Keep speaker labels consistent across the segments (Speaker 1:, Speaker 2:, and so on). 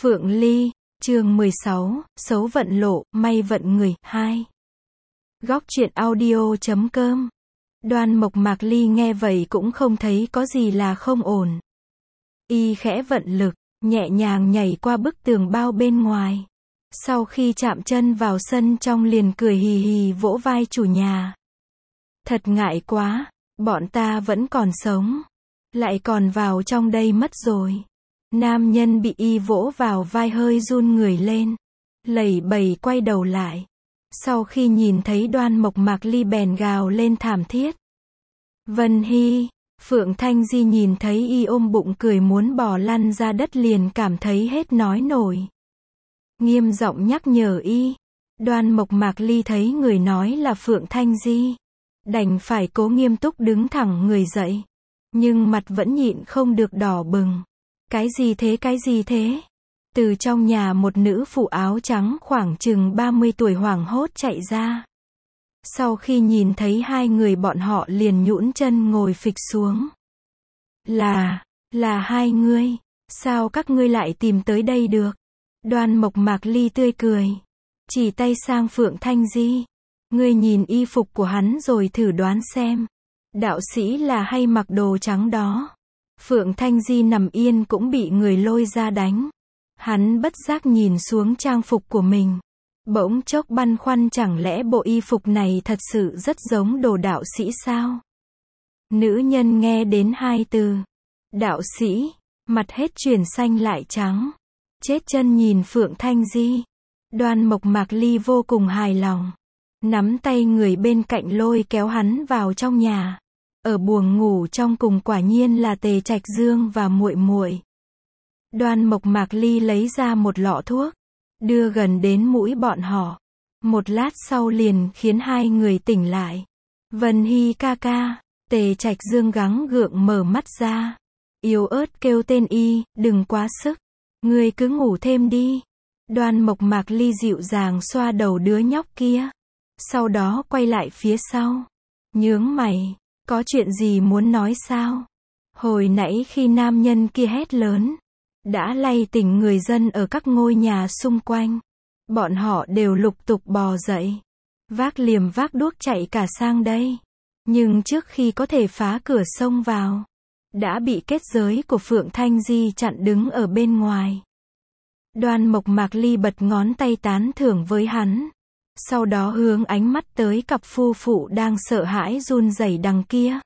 Speaker 1: Phượng Ly, chương 16, xấu vận lộ, may vận người, 2. Góc truyện audio.com. Đoan Mộc Mạc Ly nghe vậy cũng không thấy có gì là không ổn. Y khẽ vận lực, nhẹ nhàng nhảy qua bức tường bao bên ngoài. Sau khi chạm chân vào sân trong liền cười hì hì vỗ vai chủ nhà. Thật ngại quá, bọn ta vẫn còn sống. Lại còn vào trong đây mất rồi. Nam nhân bị y vỗ vào vai hơi run người lên. Lẩy bẩy quay đầu lại. Sau khi nhìn thấy Đoan Mộc Mạc Ly bèn gào lên thảm thiết. Vân Hy, Phượng Thanh Di nhìn thấy y ôm bụng cười muốn bò lăn ra đất liền cảm thấy hết nói nổi. Nghiêm giọng nhắc nhở y. Đoan Mộc Mạc Ly thấy người nói là Phượng Thanh Di. Đành phải cố nghiêm túc đứng thẳng người dậy. Nhưng mặt vẫn nhịn không được đỏ bừng. Cái gì thế, cái gì thế? Từ trong nhà một nữ phụ áo trắng khoảng chừng 30 tuổi hoảng hốt chạy ra. Sau khi nhìn thấy hai người bọn họ liền nhũn chân ngồi phịch xuống. Là hai ngươi, sao các ngươi lại tìm tới đây được? Đoan Mộc Mạc Ly tươi cười. Chỉ tay sang Phượng Thanh Di. Ngươi nhìn y phục của hắn rồi thử đoán xem. Đạo sĩ là hay mặc đồ trắng đó? Phượng Thanh Di nằm yên cũng bị người lôi ra đánh. Hắn bất giác nhìn xuống trang phục của mình. Bỗng chốc băn khoăn chẳng lẽ bộ y phục này thật sự rất giống đồ đạo sĩ sao? Nữ nhân nghe đến hai từ đạo sĩ, mặt hết chuyển xanh lại trắng. Chết chân nhìn Phượng Thanh Di. Đoan Mộc Mạc Ly vô cùng hài lòng. Nắm tay người bên cạnh lôi kéo hắn vào trong nhà. Ở buồng ngủ trong cùng quả nhiên là Tề Trạch Dương và muội muội. Đoan Mộc Mạc Ly lấy ra một lọ thuốc, đưa gần đến mũi bọn họ. Một lát sau liền khiến hai người tỉnh lại. Vân Hy ca ca. Tề Trạch Dương gắng gượng mở mắt ra. Yếu ớt kêu tên y, đừng quá sức. Ngươi cứ ngủ thêm đi. Đoan Mộc Mạc Ly dịu dàng xoa đầu đứa nhóc kia. Sau đó quay lại phía sau. Nhướng mày. Có chuyện gì muốn nói sao? Hồi nãy khi nam nhân kia hét lớn, đã lay tỉnh người dân ở các ngôi nhà xung quanh. Bọn họ đều lục tục bò dậy. Vác liềm vác đuốc chạy cả sang đây. Nhưng trước khi có thể phá cửa xông vào, đã bị kết giới của Phượng Thanh Di chặn đứng ở bên ngoài. Đoan Mộc Mạc Ly bật ngón tay tán thưởng với hắn. Sau đó hướng ánh mắt tới cặp phu phụ đang sợ hãi run rẩy đằng kia.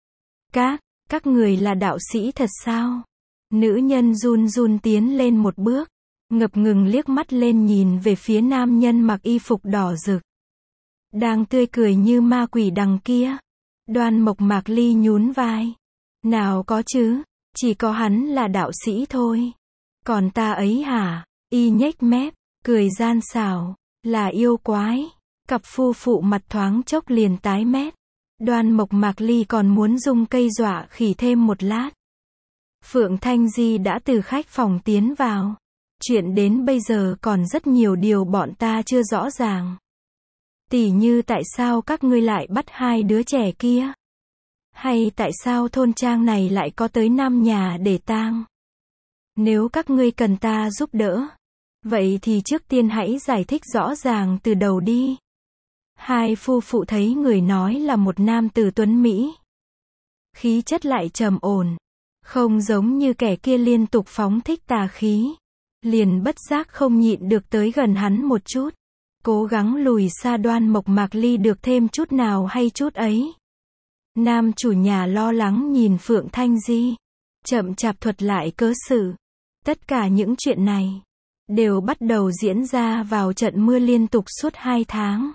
Speaker 1: Các người là đạo sĩ thật sao? Nữ nhân run run tiến lên một bước, ngập ngừng liếc mắt lên nhìn về phía nam nhân mặc y phục đỏ rực. Đang tươi cười như ma quỷ đằng kia. Đoan Mộc Mạc Ly nhún vai. Nào có chứ, chỉ có hắn là đạo sĩ thôi. Còn ta ấy hả? Y nhếch mép, cười gian xảo. Là yêu quái. Cặp phu phụ mặt thoáng chốc liền tái mét. Đoan Mộc Mạc Ly còn muốn dùng cây dọa khỉ thêm một lát. Phượng Thanh Di đã từ khách phòng tiến vào. Chuyện đến bây giờ còn rất nhiều điều bọn ta chưa rõ ràng. Tỉ như tại sao các ngươi lại bắt hai đứa trẻ kia? Hay tại sao thôn trang này lại có tới 5 nhà để tang? Nếu các ngươi cần ta giúp đỡ, vậy thì trước tiên hãy giải thích rõ ràng từ đầu đi. Hai phu phụ thấy người nói là một nam tử tuấn Mỹ. Khí chất lại trầm ổn. Không giống như kẻ kia liên tục phóng thích tà khí. Liền bất giác không nhịn được tới gần hắn một chút. Cố gắng lùi xa Đoan Mộc Mạc Ly được thêm chút nào hay chút ấy. Nam chủ nhà lo lắng nhìn Phượng Thanh Di. Chậm chạp thuật lại cớ sự. Tất cả những chuyện này đều bắt đầu diễn ra vào trận mưa liên tục suốt 2 tháng.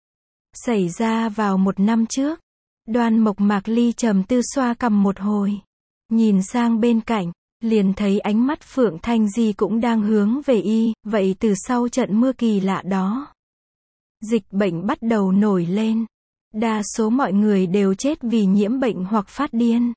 Speaker 1: Xảy ra vào 1 năm trước. Đoan Mộc Mạc Ly trầm tư xoa cằm một hồi. Nhìn sang bên cạnh, liền thấy ánh mắt Phượng Thanh Di cũng đang hướng về y. Vậy từ sau trận mưa kỳ lạ đó, dịch bệnh bắt đầu nổi lên. Đa số mọi người đều chết vì nhiễm bệnh hoặc phát điên.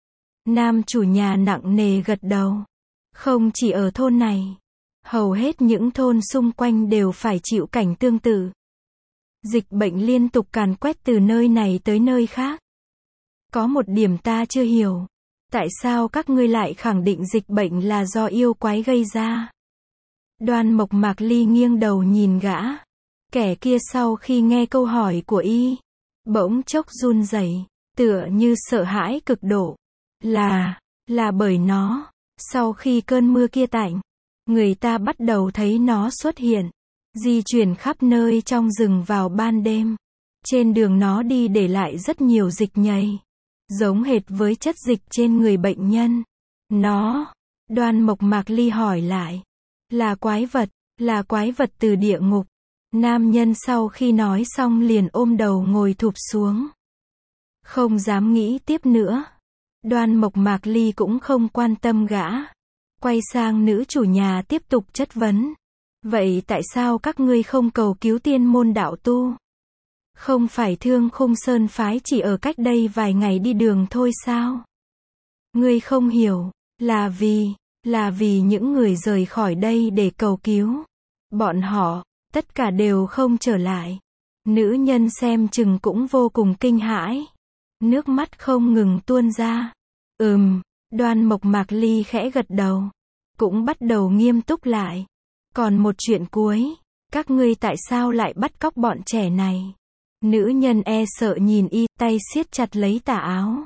Speaker 1: Nam chủ nhà nặng nề gật đầu. Không chỉ ở thôn này, hầu hết những thôn xung quanh đều phải chịu cảnh tương tự. Dịch bệnh liên tục càn quét từ nơi này tới nơi khác. Có một điểm ta chưa hiểu. Tại sao các ngươi lại khẳng định dịch bệnh là do yêu quái gây ra? Đoan Mộc Mạc Ly nghiêng đầu nhìn gã. Kẻ kia sau khi nghe câu hỏi của y, bỗng chốc run rẩy, tựa như sợ hãi cực độ. Là bởi nó. Sau khi cơn mưa kia tạnh, người ta bắt đầu thấy nó xuất hiện, di chuyển khắp nơi trong rừng vào ban đêm. Trên đường nó đi để lại rất nhiều dịch nhầy, giống hệt với chất dịch trên người bệnh nhân. Nó, Đoan Mộc Mạc Ly hỏi lại, là quái vật từ địa ngục. Nam nhân sau khi nói xong liền ôm đầu ngồi thụp xuống. Không dám nghĩ tiếp nữa. Đoan Mộc Mạc Ly cũng không quan tâm gã. Quay sang nữ chủ nhà tiếp tục chất vấn. Vậy tại sao các ngươi không cầu cứu tiên môn đạo tu? Không phải Thương Khung Sơn phái chỉ ở cách đây vài ngày đi đường thôi sao? Ngươi không hiểu, là vì những người rời khỏi đây để cầu cứu. Bọn họ, tất cả đều không trở lại. Nữ nhân xem chừng cũng vô cùng kinh hãi. Nước mắt không ngừng tuôn ra. Đoan Mộc Mạc Ly khẽ gật đầu. Cũng bắt đầu nghiêm túc lại. Còn một chuyện cuối. Các ngươi tại sao lại bắt cóc bọn trẻ này? Nữ nhân e sợ nhìn y, tay siết chặt lấy tà áo.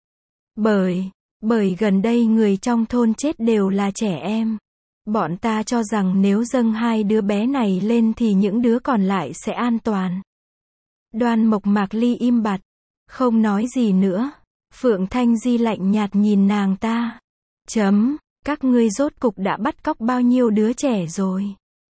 Speaker 1: Bởi gần đây người trong thôn chết đều là trẻ em. Bọn ta cho rằng nếu dâng hai đứa bé này lên thì những đứa còn lại sẽ an toàn. Đoan Mộc Mạc Ly im bặt, không nói gì nữa. Phượng Thanh Di lạnh nhạt nhìn nàng ta. Các ngươi rốt cục đã bắt cóc bao nhiêu đứa trẻ rồi?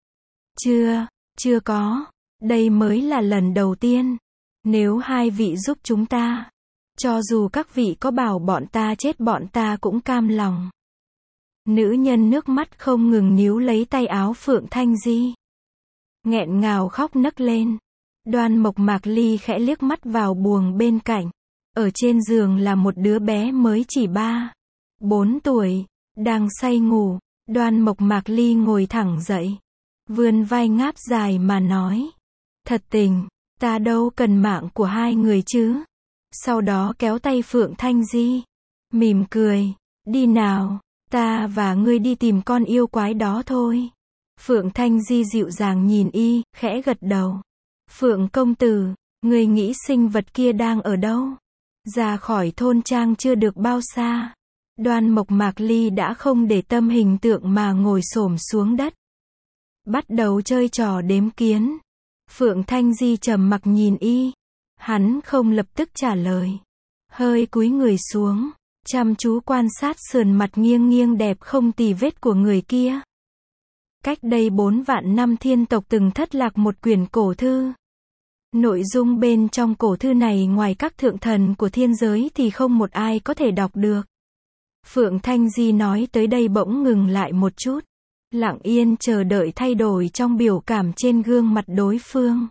Speaker 1: Chưa có. Đây mới là lần đầu tiên. Nếu hai vị giúp chúng ta, cho dù các vị có bảo bọn ta chết bọn ta cũng cam lòng. Nữ nhân nước mắt không ngừng níu lấy tay áo Phượng Thanh Di. Nghẹn ngào khóc nấc lên. Đoan Mộc Mạc Ly khẽ liếc mắt vào buồng bên cạnh. Ở trên giường là một đứa bé mới chỉ 3-4 tuổi, đang say ngủ. Đoan Mộc Mạc Ly ngồi thẳng dậy, vươn vai ngáp dài mà nói. Thật tình, ta đâu cần mạng của hai người chứ. Sau đó kéo tay Phượng Thanh Di, mỉm cười. Đi nào, ta và ngươi đi tìm con yêu quái đó thôi. Phượng Thanh Di dịu dàng nhìn y, khẽ gật đầu. Phượng công tử, ngươi nghĩ sinh vật kia đang ở đâu? Ra khỏi thôn trang chưa được bao xa. Đoan Mộc Mạc Ly đã không để tâm hình tượng mà ngồi xổm xuống đất, bắt đầu chơi trò đếm kiến. Phượng Thanh Di trầm mặc nhìn y. Hắn không lập tức trả lời. Hơi cúi người xuống, chăm chú quan sát sườn mặt nghiêng nghiêng đẹp không tì vết của người kia. Cách đây 4 vạn năm thiên tộc từng thất lạc một quyển cổ thư. Nội dung bên trong cổ thư này ngoài các thượng thần của thiên giới thì không một ai có thể đọc được. Phượng Thanh Di nói tới đây bỗng ngừng lại một chút, lặng yên chờ đợi thay đổi trong biểu cảm trên gương mặt đối phương.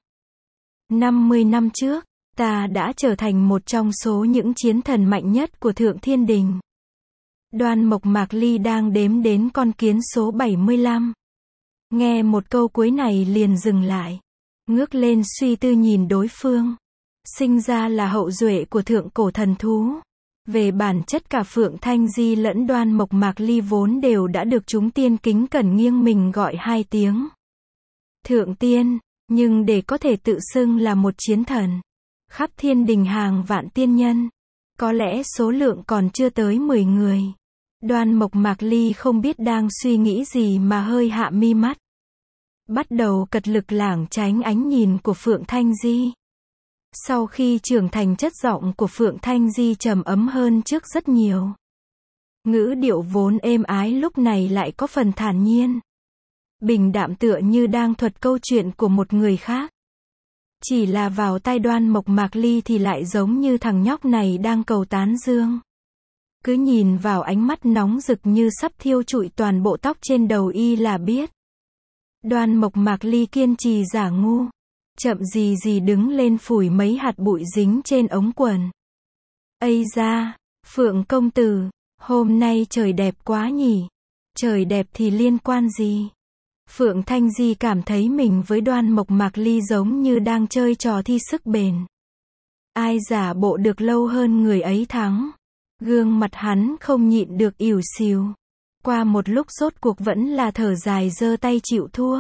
Speaker 1: 50 năm trước, ta đã trở thành một trong số những chiến thần mạnh nhất của Thượng Thiên Đình. Đoan Mộc Mạc Ly đang đếm đến con kiến số 75. Nghe một câu cuối này liền dừng lại, ngước lên suy tư nhìn đối phương. Sinh ra là hậu duệ của thượng cổ thần thú. Về bản chất cả Phượng Thanh Di lẫn Đoan Mộc Mạc Ly vốn đều đã được chúng tiên kính cẩn nghiêng mình gọi hai tiếng thượng tiên, nhưng để có thể tự xưng là một chiến thần, khắp thiên đình hàng vạn tiên nhân, có lẽ số lượng còn chưa tới 10 người. Đoan Mộc Mạc Ly không biết đang suy nghĩ gì mà hơi hạ mi mắt, bắt đầu cật lực lảng tránh ánh nhìn của Phượng Thanh Di. Sau khi trưởng thành, chất giọng của Phượng Thanh Di trầm ấm hơn trước rất nhiều. Ngữ điệu vốn êm ái lúc này lại có phần thản nhiên, bình đạm tựa như đang thuật câu chuyện của một người khác. Chỉ là vào tai Đoan Mộc Mạc Ly thì lại giống như thằng nhóc này đang cầu tán dương. Cứ nhìn vào ánh mắt nóng rực như sắp thiêu trụi toàn bộ tóc trên đầu y là biết. Đoan Mộc Mạc Ly kiên trì giả ngu, chậm gì đứng lên phủi mấy hạt bụi dính trên ống quần. Ây da, Phượng công tử, hôm nay trời đẹp quá nhỉ. Trời đẹp thì liên quan gì? Phượng Thanh Di cảm thấy mình với Đoan Mộc Mạc Ly giống như đang chơi trò thi sức bền. Ai giả bộ được lâu hơn người ấy thắng. Gương mặt hắn không nhịn được ỉu xìu. Qua một lúc rốt cuộc vẫn là thở dài giơ tay chịu thua.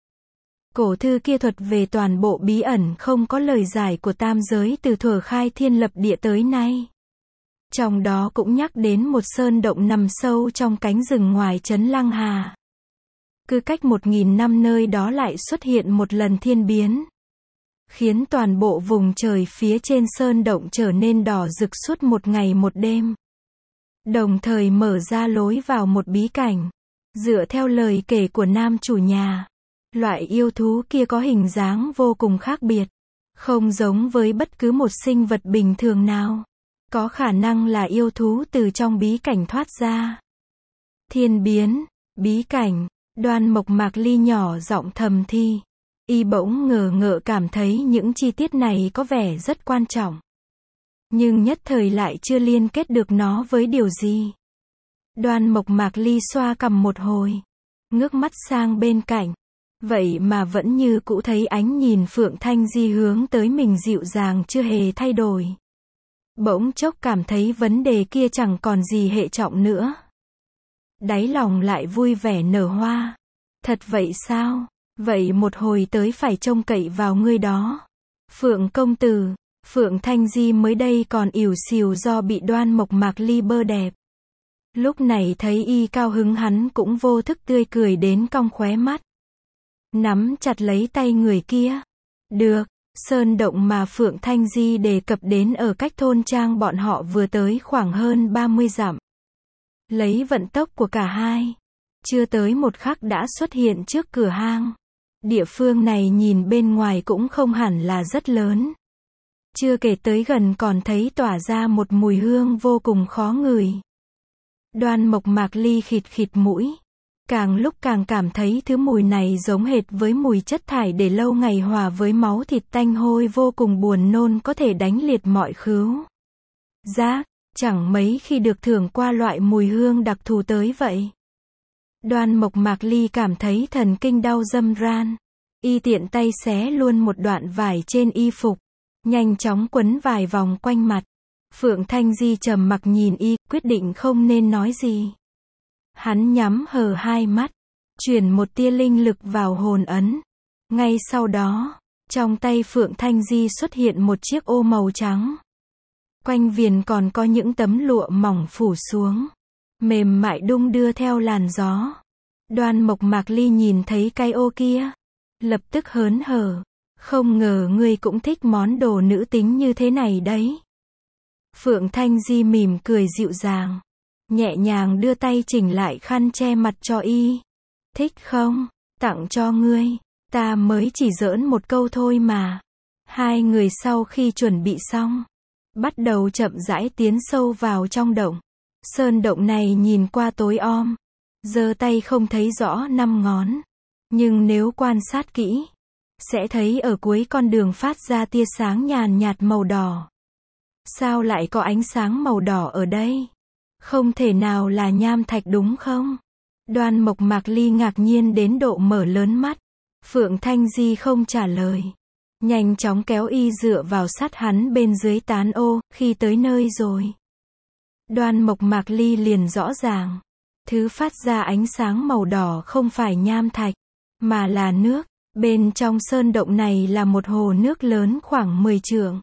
Speaker 1: Cổ thư kia thuật về toàn bộ bí ẩn không có lời giải của tam giới từ thuở khai thiên lập địa tới nay. Trong đó cũng nhắc đến một sơn động nằm sâu trong cánh rừng ngoài trấn Lăng Hà. Cứ cách 1000 năm nơi đó lại xuất hiện một lần thiên biến, khiến toàn bộ vùng trời phía trên sơn động trở nên đỏ rực suốt một ngày một đêm. Đồng thời mở ra lối vào một bí cảnh. Dựa theo lời kể của nam chủ nhà, loại yêu thú kia có hình dáng vô cùng khác biệt, không giống với bất cứ một sinh vật bình thường nào. Có khả năng là yêu thú từ trong bí cảnh thoát ra. Thiên biến, bí cảnh, Đoan Mộc Mạc Ly nhỏ giọng thầm thi. Y bỗng ngờ ngợ cảm thấy những chi tiết này có vẻ rất quan trọng. Nhưng nhất thời lại chưa liên kết được nó với điều gì. Đoan Mộc Mạc Ly xoa cằm một hồi, ngước mắt sang bên cạnh. Vậy mà vẫn như cũ thấy ánh nhìn Phượng Thanh Di hướng tới mình dịu dàng chưa hề thay đổi. Bỗng chốc cảm thấy vấn đề kia chẳng còn gì hệ trọng nữa. Đáy lòng lại vui vẻ nở hoa. Thật vậy sao? Vậy một hồi tới phải trông cậy vào ngươi đó. Phượng công tử, Phượng Thanh Di mới đây còn ỉu xìu do bị Đoan Mộc Mạc Ly bơ đẹp. Lúc này thấy y cao hứng hắn cũng vô thức tươi cười đến cong khóe mắt. Nắm chặt lấy tay người kia. Được, sơn động mà Phượng Thanh Di đề cập đến ở cách thôn trang bọn họ vừa tới khoảng hơn 30 dặm. Lấy vận tốc của cả hai, chưa tới một khắc đã xuất hiện trước cửa hang. Địa phương này nhìn bên ngoài cũng không hẳn là rất lớn. Chưa kể tới gần còn thấy tỏa ra một mùi hương vô cùng khó ngửi. Đoan Mộc Mạc Ly khịt khịt mũi. Càng lúc càng cảm thấy thứ mùi này giống hệt với mùi chất thải để lâu ngày hòa với máu thịt tanh hôi vô cùng buồn nôn có thể đánh liệt mọi khứu giác, chẳng mấy khi được thưởng qua loại mùi hương đặc thù tới vậy. Đoan Mộc Mạc Ly cảm thấy thần kinh đau râm ran. Y tiện tay xé luôn một đoạn vải trên y phục, nhanh chóng quấn vài vòng quanh mặt. Phượng Thanh Di trầm mặc nhìn y, quyết định không nên nói gì. Hắn nhắm hờ hai mắt, chuyển một tia linh lực vào hồn ấn. Ngay sau đó, trong tay Phượng Thanh Di xuất hiện một chiếc ô màu trắng. Quanh viền còn có những tấm lụa mỏng phủ xuống, mềm mại đung đưa theo làn gió. Đoan Mộc Mạc Ly nhìn thấy cái ô kia, lập tức hớn hở. Không ngờ ngươi cũng thích món đồ nữ tính như thế này đấy. Phượng Thanh Di mỉm cười dịu dàng, nhẹ nhàng đưa tay chỉnh lại khăn che mặt cho y. Thích không? Tặng cho ngươi. Ta mới chỉ giỡn một câu thôi mà. Hai người sau khi chuẩn bị xong, bắt đầu chậm rãi tiến sâu vào trong động. Sơn động này nhìn qua tối om, giơ tay không thấy rõ năm ngón. Nhưng nếu quan sát kỹ, sẽ thấy ở cuối con đường phát ra tia sáng nhàn nhạt màu đỏ. Sao lại có ánh sáng màu đỏ ở đây? Không thể nào là nham thạch đúng không? Đoan Mộc Mạc Ly ngạc nhiên đến độ mở lớn mắt. Phượng Thanh Di không trả lời. Nhanh chóng kéo y dựa vào sát hắn bên dưới tán ô, khi tới nơi rồi. Đoan Mộc Mạc Ly liền rõ ràng. Thứ phát ra ánh sáng màu đỏ không phải nham thạch, mà là nước. Bên trong sơn động này là một hồ nước lớn khoảng 10 trượng.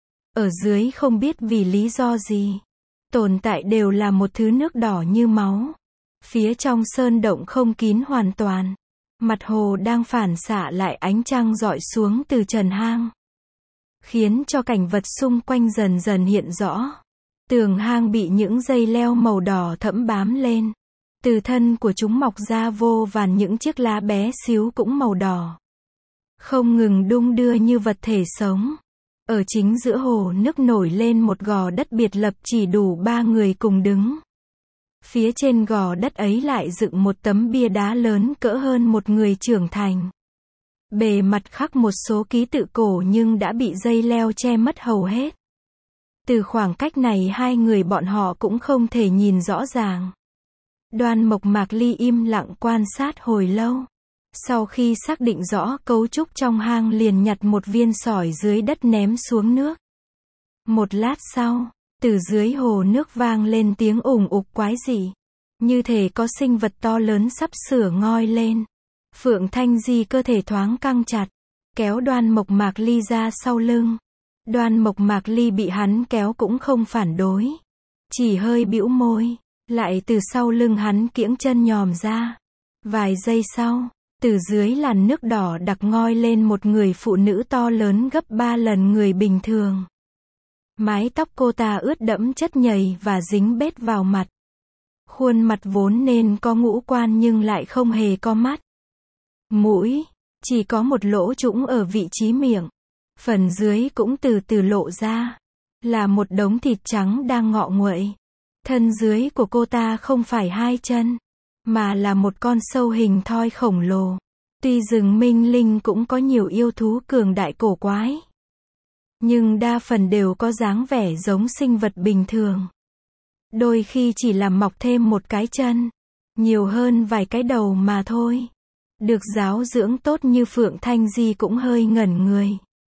Speaker 1: Ở dưới không biết vì lý do gì, tồn tại đều là một thứ nước đỏ như máu. Phía trong sơn động không kín hoàn toàn. Mặt hồ đang phản xạ lại ánh trăng rọi xuống từ trần hang, khiến cho cảnh vật xung quanh dần dần hiện rõ. Tường hang bị những dây leo màu đỏ thẫm bám lên. Từ thân của chúng mọc ra vô vàn những chiếc lá bé xíu cũng màu đỏ, không ngừng đung đưa như vật thể sống. Ở chính giữa hồ nước nổi lên một gò đất biệt lập chỉ đủ 3 người cùng đứng. Phía trên gò đất ấy lại dựng một tấm bia đá lớn cỡ hơn một người trưởng thành. Bề mặt khắc một số ký tự cổ nhưng đã bị dây leo che mất hầu hết. Từ khoảng cách này hai người bọn họ cũng không thể nhìn rõ ràng. Đoan Mộc Mạc Ly im lặng quan sát hồi lâu. Sau khi xác định rõ cấu trúc trong hang liền nhặt một viên sỏi dưới đất ném xuống nước. Một lát sau, từ dưới hồ nước vang lên tiếng ủng ục quái dị. Như thể có sinh vật to lớn sắp sửa ngoi lên. Phượng Thanh Di cơ thể thoáng căng chặt, kéo Đoan Mộc Mạc Ly ra sau lưng. Đoan Mộc Mạc Ly bị hắn kéo cũng không phản đối, chỉ hơi bĩu môi, lại từ sau lưng hắn kiễng chân nhòm ra. Vài giây sau, từ dưới làn nước đỏ đặc ngoi lên một người phụ nữ to lớn gấp 3 lần người bình thường. Mái tóc cô ta ướt đẫm chất nhầy và dính bết vào mặt. Khuôn mặt vốn nên có ngũ quan nhưng lại không hề có mắt. Mũi, chỉ có một lỗ trũng ở vị trí miệng. Phần dưới cũng từ từ lộ ra, là một đống thịt trắng đang ngọ nguậy. Thân dưới của cô ta không phải 2 chân, mà là một con sâu hình thoi khổng lồ. Tuy rừng Minh Linh cũng có nhiều yêu thú cường đại cổ quái, nhưng đa phần đều có dáng vẻ giống sinh vật bình thường. Đôi khi chỉ làm mọc thêm một cái chân, nhiều hơn vài cái đầu mà thôi. Được giáo dưỡng tốt như Phượng Thanh Di cũng hơi ngẩn người.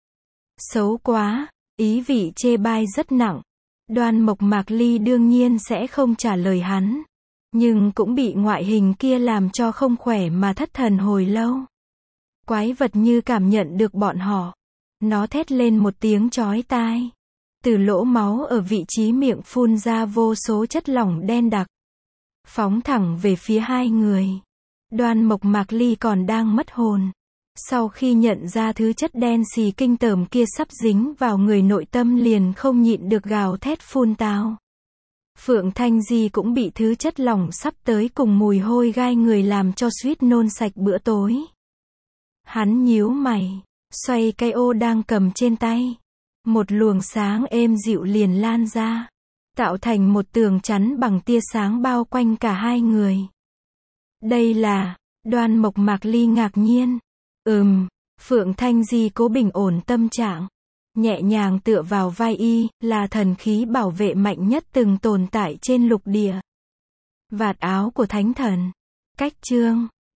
Speaker 1: Xấu quá, ý vị chê bai rất nặng. Đoan Mộc Mạc Ly đương nhiên sẽ không trả lời hắn, nhưng cũng bị ngoại hình kia làm cho không khỏe mà thất thần hồi lâu. Quái vật như cảm nhận được bọn họ. Nó thét lên một tiếng chói tai. Từ lỗ máu ở vị trí miệng phun ra vô số chất lỏng đen đặc, phóng thẳng về phía hai người. Đoan Mộc Mạc Ly còn đang mất hồn. Sau khi nhận ra thứ chất đen xì kinh tởm kia sắp dính vào người, nội tâm liền không nhịn được gào thét phun tào. Phượng Thanh Di cũng bị thứ chất lỏng sắp tới cùng mùi hôi gai người làm cho suýt nôn sạch bữa tối. Hắn nhíu mày, xoay cái ô đang cầm trên tay. Một luồng sáng êm dịu liền lan ra, tạo thành một tường chắn bằng tia sáng bao quanh cả hai người. Đây là... Đoan Mộc Mạc Ly ngạc nhiên. Phượng Thanh Di cố bình ổn tâm trạng, nhẹ nhàng tựa vào vai y, là thần khí bảo vệ mạnh nhất từng tồn tại trên lục địa. Vạt áo của thánh thần. Cách chương